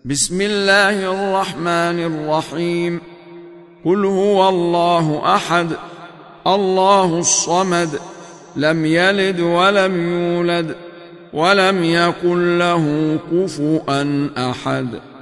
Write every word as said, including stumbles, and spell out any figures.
بسم الله الرحمن الرحيم. قل هو الله أحد الله الصمد لم يلد ولم يولد ولم يكن له كفوا أحد.